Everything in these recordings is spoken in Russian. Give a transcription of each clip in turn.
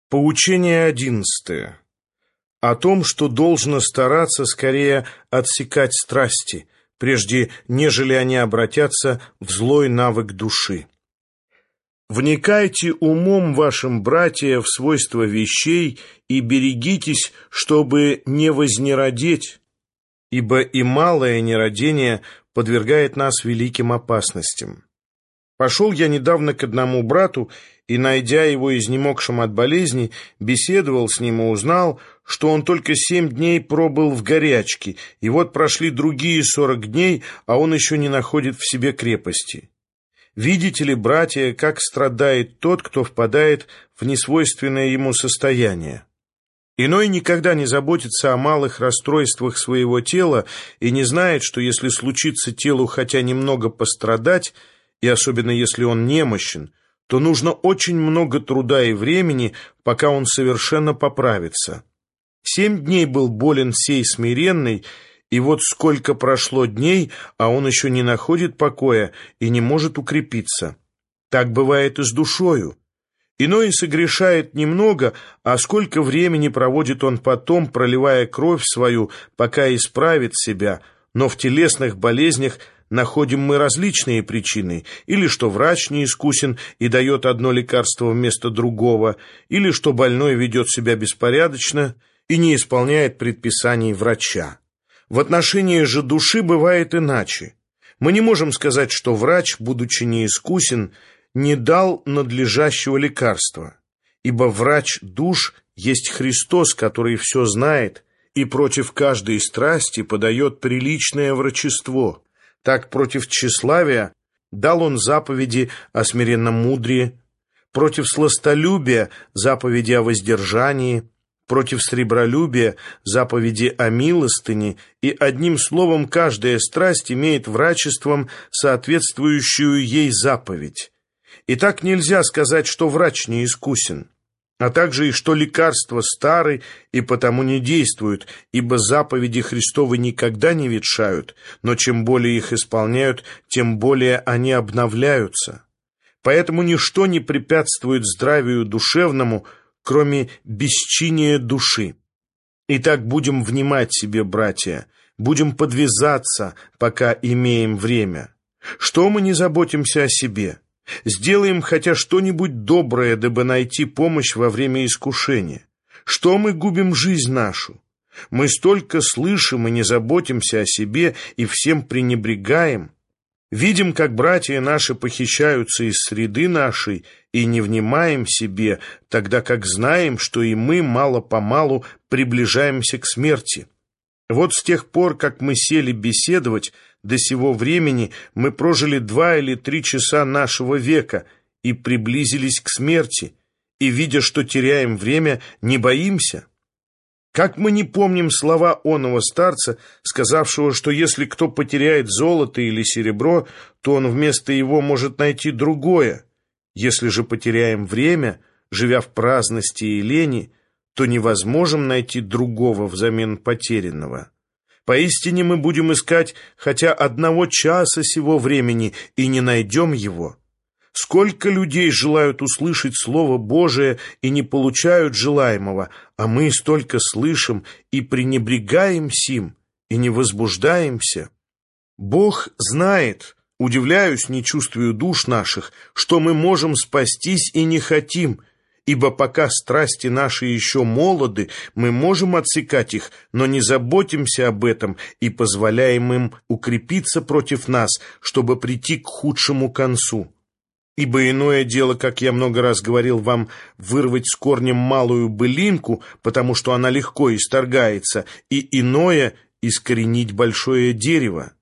Поучение 11. О том, что должно стараться скорее отсекать страсти, прежде нежели они обратятся в злой навык души. Вникайте умом вашим, братья, в свойства вещей и берегитесь, чтобы не вознеродеть, ибо и малое нерадение подвергает нас великим опасностям. Пошел я недавно к одному брату, и, найдя его изнемогшим от болезни, беседовал с ним и узнал, что он только 7 дней пробыл в горячке, и вот прошли другие 40 дней, а он еще не находит в себе крепости. Видите ли, братья, как страдает тот, кто впадает в несвойственное ему состояние? Иной никогда не заботится о малых расстройствах своего тела и не знает, что если случится телу хотя немного пострадать, и особенно если он немощен, то нужно очень много труда и времени, пока он совершенно поправится. 7 дней был болен сей смиренный, и вот сколько прошло дней, а он еще не находит покоя и не может укрепиться. Так бывает и с душою. Иной согрешает немного, а сколько времени проводит он потом, проливая кровь свою, пока исправит себя, но в телесных болезнях находим мы различные причины, или что врач неискусен и дает одно лекарство вместо другого, или что больной ведет себя беспорядочно и не исполняет предписаний врача. В отношении же души бывает иначе. Мы не можем сказать, что врач, будучи неискусен, не дал надлежащего лекарства, ибо врач душ есть Христос, который все знает и против каждой страсти подает приличное врачество. Так против тщеславия дал он заповеди о смиренномудрии, против сластолюбия заповеди о воздержании, против сребролюбия заповеди о милостыне, и одним словом каждая страсть имеет врачеством соответствующую ей заповедь. И так нельзя сказать, что врач неискусен, а также и что лекарства стары и потому не действуют, ибо заповеди Христовы никогда не ветшают, но чем более их исполняют, тем более они обновляются. Поэтому ничто не препятствует здравию душевному, кроме бесчиния души. Итак, будем внимать себе, братья, будем подвязаться, пока имеем время. Что мы не заботимся о себе? Сделаем хотя что-нибудь доброе, дабы найти помощь во время искушения. Что мы губим жизнь нашу? Мы столько слышим и не заботимся о себе, и всем пренебрегаем. Видим, как братья наши похищаются из среды нашей, и не внимаем себе, тогда как знаем, что и мы мало-помалу приближаемся к смерти. Вот с тех пор, как мы сели беседовать, до сего времени мы прожили 2 или 3 часа нашего века и приблизились к смерти, и, видя, что теряем время, не боимся. Как мы не помним слова оного старца, сказавшего, что если кто потеряет золото или серебро, то он вместо его может найти другое. Если же потеряем время, живя в праздности и лени, то невозможно найти другого взамен потерянного. Поистине мы будем искать хотя 1 часа сего времени и не найдем его. Сколько людей желают услышать Слово Божие и не получают желаемого, а мы столько слышим и пренебрегаем сим, и не возбуждаемся. Бог знает, удивляюсь нечувствию душ наших, что мы можем спастись и не хотим, ибо пока страсти наши еще молоды, мы можем отсекать их, но не заботимся об этом и позволяем им укрепиться против нас, чтобы прийти к худшему концу. Ибо иное дело, как я много раз говорил вам, вырвать с корнем малую былинку, потому что она легко исторгается, и иное — искоренить большое дерево.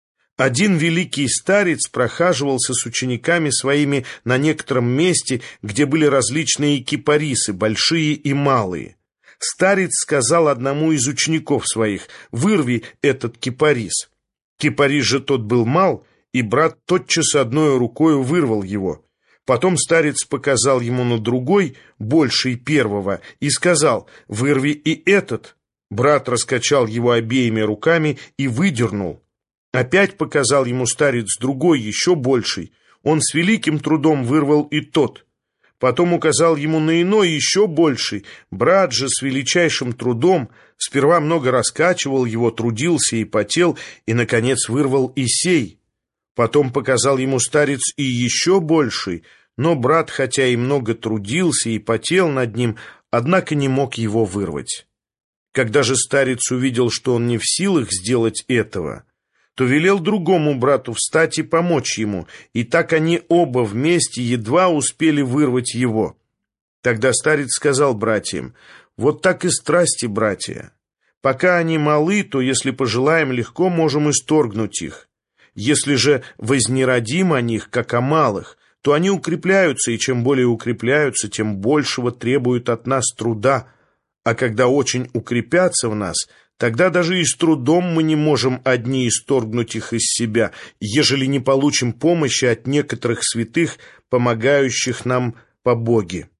Один великий старец прохаживался с учениками своими на некотором месте, где были различные кипарисы, большие и малые. Старец сказал одному из учеников своих: «Вырви этот кипарис». Кипарис же тот был мал, и брат тотчас одной рукой вырвал его. Потом старец показал ему на другой, больший первого, и сказал: «Вырви и этот». Брат раскачал его обеими руками и выдернул. Опять показал ему старец другой, еще больший. Он с великим трудом вырвал и тот. Потом указал ему на иной, еще больший. Брат же с величайшим трудом сперва много раскачивал его, трудился и потел, и, наконец, вырвал и сей. Потом показал ему старец и еще больший, но брат, хотя и много трудился и потел над ним, однако не мог его вырвать. Когда же старец увидел, что он не в силах сделать этого, то велел другому брату встать и помочь ему, и так они оба вместе едва успели вырвать его. Тогда старец сказал братьям: «Вот так и страсти, братья. Пока они малы, то, если пожелаем, легко можем исторгнуть их. Если же вознеродим о них, как о малых, то они укрепляются, и чем более укрепляются, тем большего требуют от нас труда. А когда очень укрепятся в нас, тогда даже и с трудом мы не можем одни исторгнуть их из себя, ежели не получим помощи от некоторых святых, помогающих нам по Боге».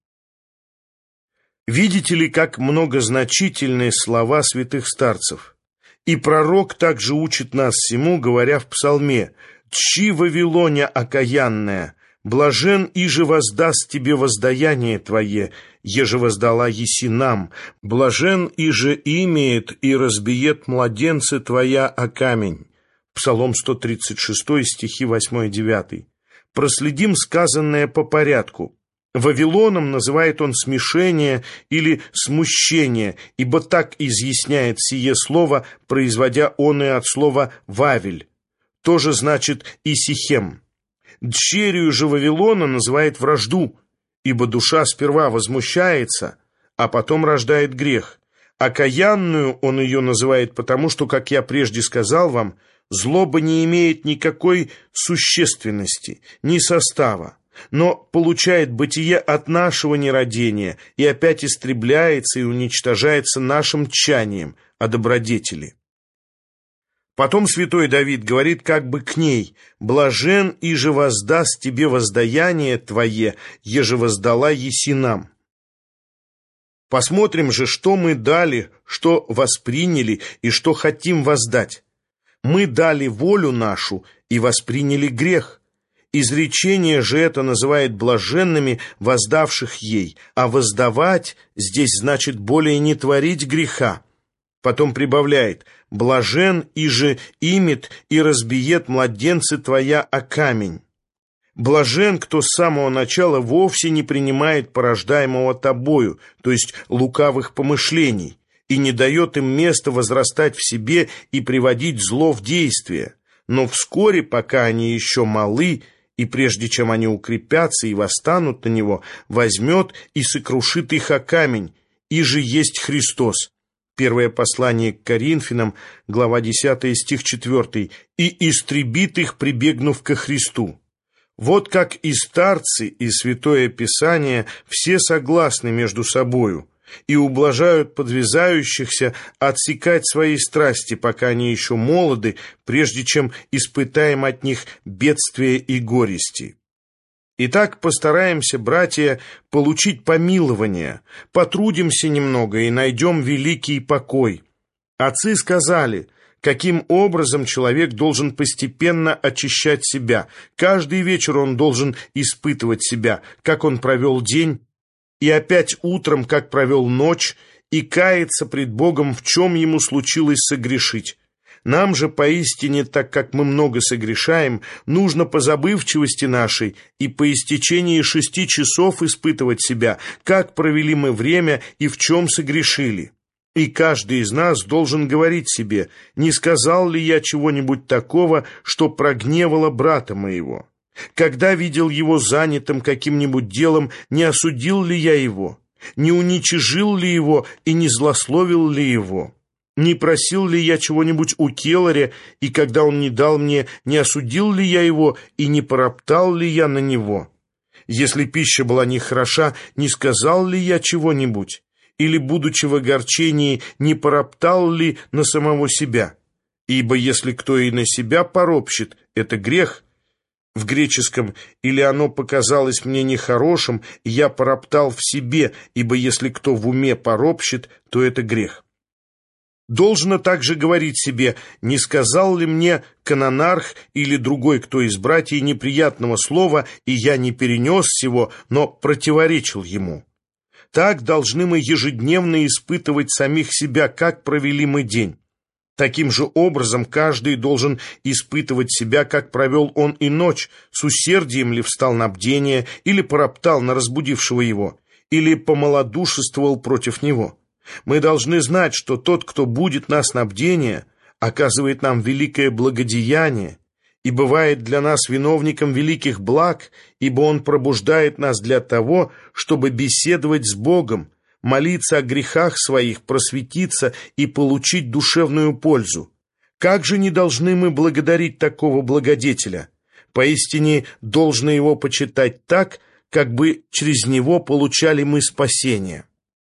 Видите ли, как многозначительные слова святых старцев? И пророк также учит нас всему, говоря в псалме: «Тщи, Вавилоне окаянная, блажен, иже воздаст тебе воздаяние твое, еже воздала еси нам, блажен, иже имеет и разбиет младенцы твоя о камень». Псалом 136, стихи 8-9. Проследим сказанное по порядку. Вавилоном называет он смешение или смущение, ибо так изъясняет сие слово, производя оное от слова «вавель». Тоже значит и Сихем. Дщерью же Вавилона называет вражду, ибо душа сперва возмущается, а потом рождает грех. Окаянную он ее называет потому, что, как я прежде сказал вам, злоба не имеет никакой существенности, ни состава, но получает бытие от нашего нерадения и опять истребляется и уничтожается нашим тчанием о добродетели. Потом святой Давид говорит как бы к ней: «Блажен, иже воздаст тебе воздаяние твое, еже воздала еси нам». Посмотрим же, что мы дали, что восприняли и что хотим воздать. Мы дали волю нашу и восприняли грех. Изречение же это называет блаженными воздавших ей, а воздавать здесь значит более не творить греха. Потом прибавляет: «Блажен, иже имет и разбиет младенцы твоя о камень». Блажен, кто с самого начала вовсе не принимает порождаемого тобою, то есть лукавых помышлений, и не дает им места возрастать в себе и приводить зло в действие. Но вскоре, пока они еще малы, и прежде чем они укрепятся и восстанут на него, возьмет и сокрушит их о камень, и же есть Христос. Первое послание к Коринфянам, глава 10, стих 4, «И истребит их, прибегнув ко Христу». Вот как и старцы, и Святое Писание все согласны между собою и ублажают подвязающихся отсекать свои страсти, пока они еще молоды, прежде чем испытаем от них бедствия и горести. Итак, постараемся, братья, получить помилование, потрудимся немного и найдем великий покой. Отцы сказали, каким образом человек должен постепенно очищать себя. Каждый вечер он должен испытывать себя, как он провел день, и опять утром, как провел ночь, и каяться пред Богом, в чем ему случилось согрешить. Нам же поистине, так как мы много согрешаем, нужно по забывчивости нашей и по истечении 6 часов испытывать себя, как провели мы время и в чем согрешили. И каждый из нас должен говорить себе: не сказал ли я чего-нибудь такого, что прогневало брата моего? Когда видел его занятым каким-нибудь делом, не осудил ли я его? Не уничижил ли его и не злословил ли его? Не просил ли я чего-нибудь у келаря, и когда он не дал мне, не осудил ли я его и не пороптал ли я на него? Если пища была нехороша, не сказал ли я чего-нибудь? Или, будучи в огорчении, не пороптал ли на самого себя? Ибо если кто и на себя поропщет, это грех. В греческом «или оно показалось мне нехорошим, и я пороптал в себе, ибо если кто в уме поропщет, то это грех». Должно также говорить себе: не сказал ли мне канонарх или другой кто из братьев неприятного слова, и я не перенес сего, но противоречил ему. Так должны мы ежедневно испытывать самих себя, как провели мы день. Таким же образом каждый должен испытывать себя, как провел он и ночь, с усердием ли встал на бдение, или пороптал на разбудившего его, или помалодушествовал против него. Мы должны знать, что тот, кто будет нас на бдение, оказывает нам великое благодеяние и бывает для нас виновником великих благ, ибо он пробуждает нас для того, чтобы беседовать с Богом, молиться о грехах своих, просветиться и получить душевную пользу. Как же не должны мы благодарить такого благодетеля? Поистине должно его почитать так, как бы через него получали мы спасение.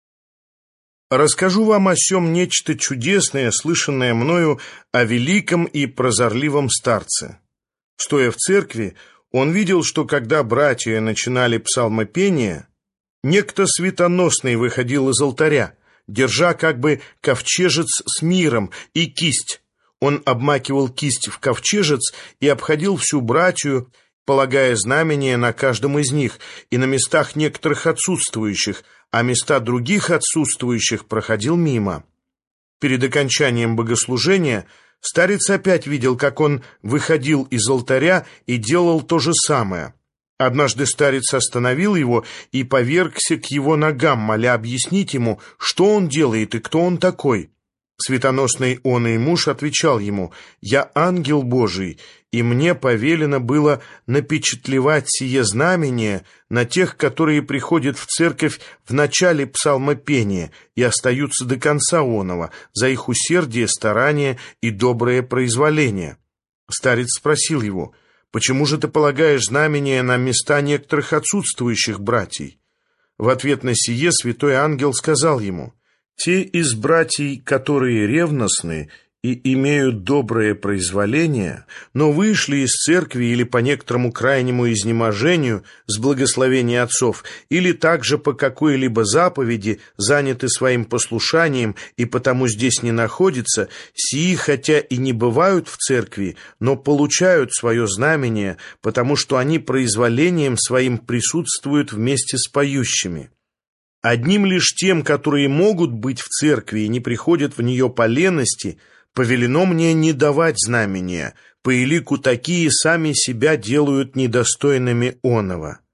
Расскажу вам о сем нечто чудесное, слышанное мною о великом и прозорливом старце. Стоя в церкви, он видел, что когда братья начинали псалмопение, некто светоносный выходил из алтаря, держа как бы ковчежец с миром и кисть. Он обмакивал кисть в ковчежец и обходил всю братью, полагая знамение на каждом из них и на местах некоторых отсутствующих, а места других отсутствующих проходил мимо. Перед окончанием богослужения старец опять видел, как он выходил из алтаря и делал то же самое. Однажды старец остановил его и повергся к его ногам, моля объяснить ему, что он делает и кто он такой. Светоносный он и муж отвечал ему: «Я ангел Божий, и мне повелено было напечатлевать сие знамение на тех, которые приходят в церковь в начале псалмопения и остаются до конца оного, за их усердие, старание и доброе произволение». Старец спросил его: «Почему же ты полагаешь знамение на места некоторых отсутствующих братьев?» В ответ на сие святой ангел сказал ему: «Те из братьев, которые ревностны и имеют доброе произволение, но вышли из церкви или по некоторому крайнему изнеможению с благословения отцов, или также по какой-либо заповеди заняты своим послушанием и потому здесь не находятся, сии хотя и не бывают в церкви, но получают свое знамение, потому что они произволением своим присутствуют вместе с поющими. Одним лишь тем, которые могут быть в церкви и не приходят в нее по лености, повелено мне не давать знамения, по элику такие сами себя делают недостойными оного».